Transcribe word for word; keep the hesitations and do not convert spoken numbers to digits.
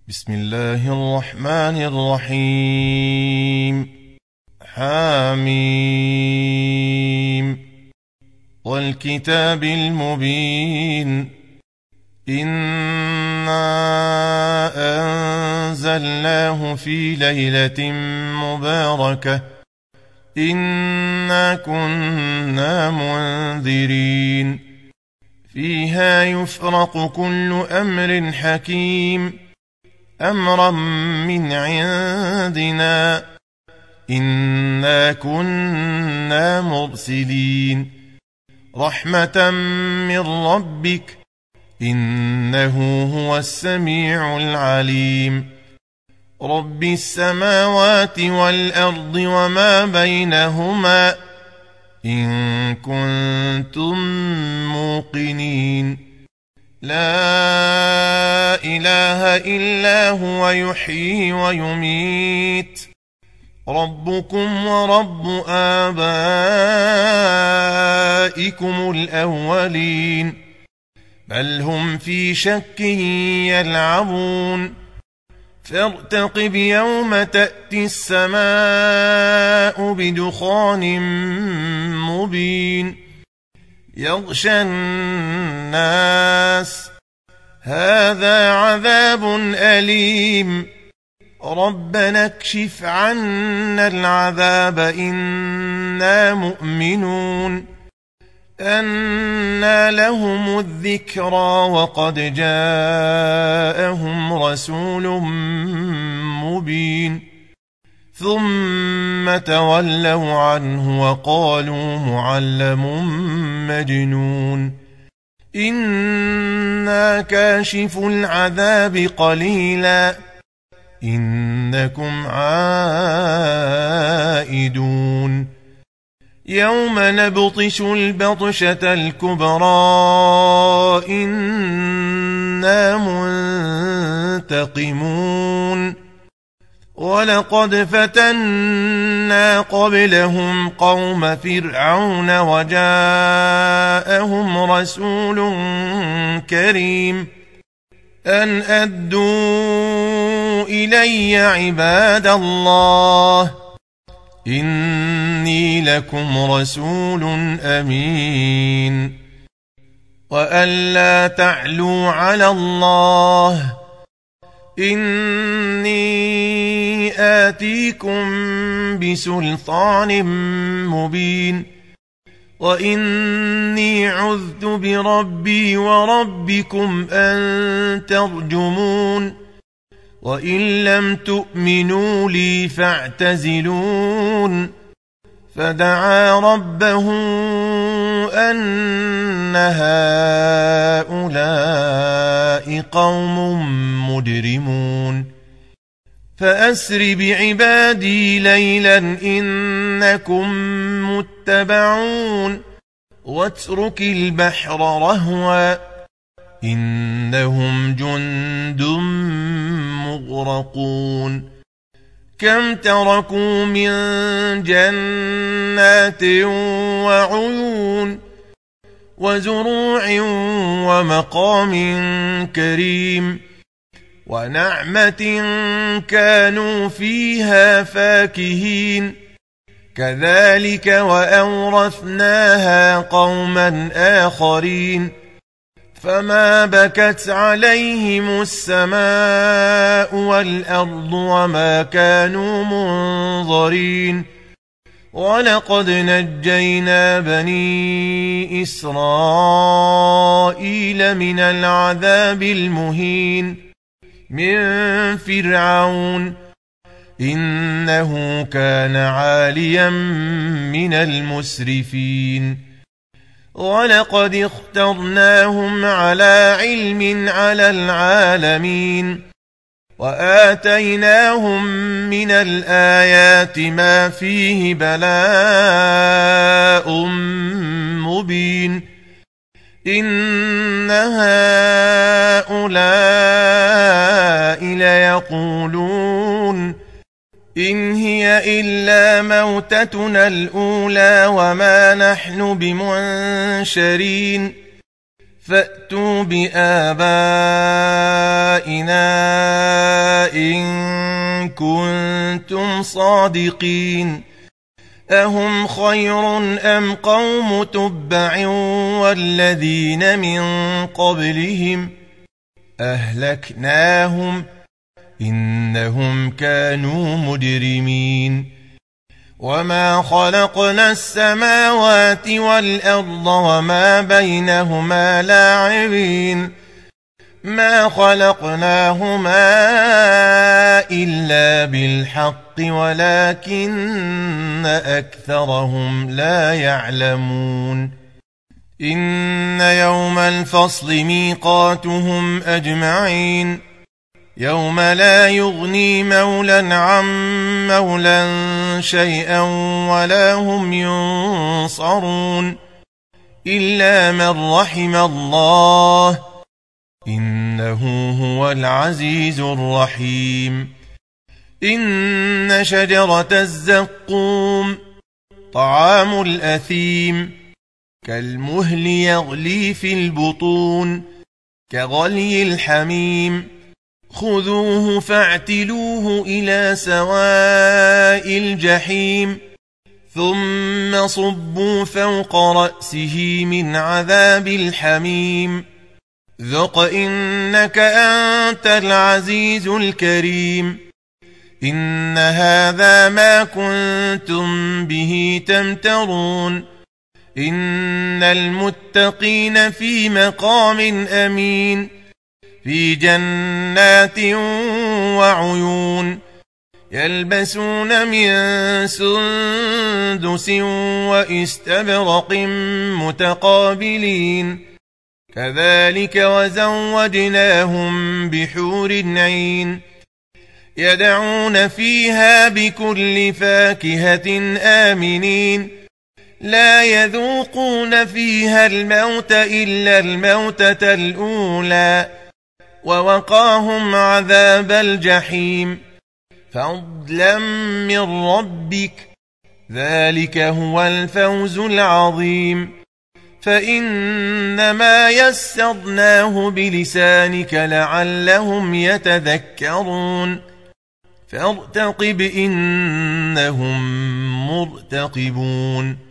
بسم الله الرحمن الرحيم. حاميم والكتاب المبين. إنا أنزلناه في ليلة مباركة إنا كنا منذرين فيها يفرق كل أمر حكيم أمرا من عندنا إنا كنا مرسلين رحمة من ربك إنه هو السميع العليم. رب السماوات والأرض وما بينهما إن كنتم موقنين. لا إله إلا هو يحيي ويميت ربكم ورب آبائكم الأولين بل هم في شك يلعبون. فارتقب يوم تأتي السماء بدخان مبين يغشى الناس هذا عذاب أليم ربنا اكشف عنا العذاب إنا مؤمنون. أنى لهم الذكرى وقد جاءهم رسول مبين ثم تولوا عنه وقالوا معلم مجنون. إنا كاشف العذاب قليلا إنكم عائدون. يوم نبطش البطشة الكبرى إنا منتقمون. ولقد فتنا قبلهم قوم فرعون وجاءهم رسول كريم أن أدوا إلي عباد الله إني لكم رسول أمين وأن لا تعلوا على الله إني آتيكم بسلطان مبين وإني عذت بربي وربكم أن ترجمون وإن لم تؤمنوا لي فاعتزلون. فدعا ربه أن هؤلاء قوم مجرمون. فأسر بعبادي ليلا إنكم متبعون واترك البحر رهوا إنهم جند مغرقون. كم تركوا من جنات وعيون وزروع ومقام كريم ونعمة كانوا فيها فاكهين كذلك وأورثناها قوما آخرين. فما بكت عليهم السماء والأرض وما كانوا منظرين. ولقد نجينا بني إسرائيل من العذاب المهين من فرعون إنه كان عاليا من المسرفين. ولقد اخترناهم على علم على العالمين وآتيناهم من الآيات ما فيه بلاء مبين. إن هؤلاء ليقولون إن هي إلا موتتنا الأولى وما نحن بمنشرين فأتوا بآبائنا إن كنتم صادقين أهم خير أم قوم تبع والذين من قبلهم أهلكناهم إنهم كانوا مجرمين وما خلقنا السماوات والأرض وما بينهما لاعبين ما خلقناهما إلا بالحق ولكن أكثرهم لا يعلمون إن يوم الفصل ميقاتهم أجمعين يوم لا يغني مولى عن مولى شيئا ولا هم ينصرون إلا من رحم الله إنه هو العزيز الرحيم إن شجرة الزقوم طعام الأثيم كالمهل يغلي في البطون كغلي الحميم خذوه فاعتلوه إلى سواء الجحيم ثم صبوا فوق رأسه من عذاب الحميم ذق إنك أنت العزيز الكريم إن هذا ما كنتم به تمترون إن المتقين في مقام أمين في جنات وعيون يلبسون من سندس وإستبرق متقابلين كذلك وزوجناهم بحور عين يدعون فيها بكل فاكهة آمنين لا يذوقون فيها الموت إلا الموتة الأولى ووقاهم عذاب الجحيم فضلا من ربك ذلك هو الفوز العظيم فإنما يسرناه بلسانك لعلهم يتذكرون فارتقب إنهم مرتقبون